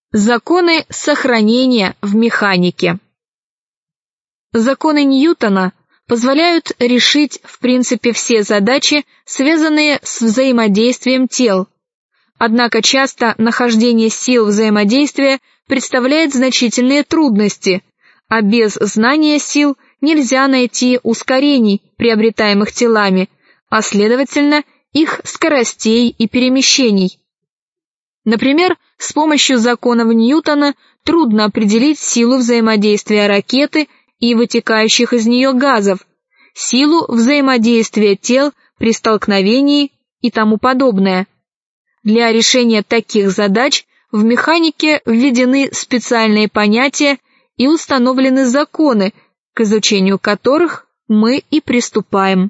Законы сохранения в механике. Законы Ньютона позволяют решить в принципе все задачи, связанные с взаимодействием тел. Однако часто нахождение сил взаимодействия представляет значительные трудности, а без знания сил нельзя найти ускорений, приобретаемых телами, а следовательно их скоростей и перемещений. Например, с помощью законов Ньютона трудно определить силу взаимодействия ракеты и вытекающих из нее газов, силу взаимодействия тел при столкновении и тому подобное. Для решения таких задач в механике введены специальные понятия и установлены законы, к изучению которых мы и приступаем.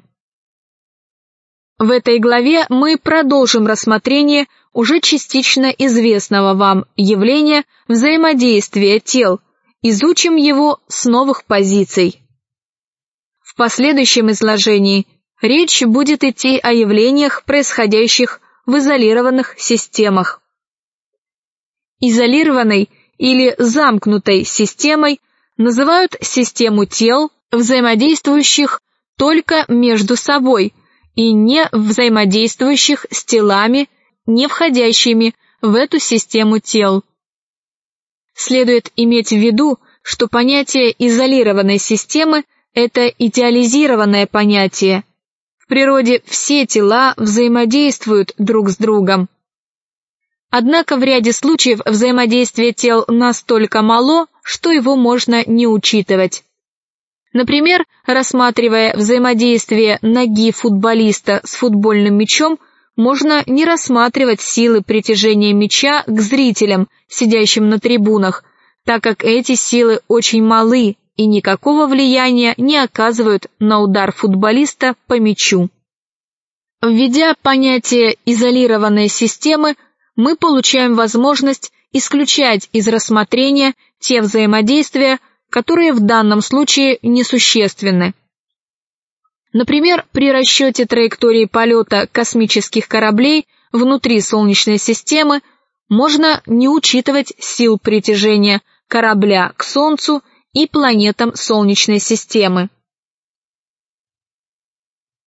В этой главе мы продолжим рассмотрение уже частично известного вам явления взаимодействия тел, изучим его с новых позиций. В последующем изложении речь будет идти о явлениях, происходящих в изолированных системах. Изолированной или замкнутой системой называют систему тел, взаимодействующих только между собой и не взаимодействующих с телами, не входящими в эту систему тел. Следует иметь в виду, что понятие изолированной системы – это идеализированное понятие. В природе все тела взаимодействуют друг с другом. Однако в ряде случаев взаимодействие тел настолько мало, что его можно не учитывать. Например, рассматривая взаимодействие ноги футболиста с футбольным мячом, можно не рассматривать силы притяжения мяча к зрителям, сидящим на трибунах, так как эти силы очень малы и никакого влияния не оказывают на удар футболиста по мячу. Введя понятие изолированной системы, мы получаем возможность исключать из рассмотрения те взаимодействия, которые в данном случае несущественны. Например, при расчете траектории полета космических кораблей внутри Солнечной системы можно не учитывать сил притяжения корабля к Солнцу и планетам Солнечной системы.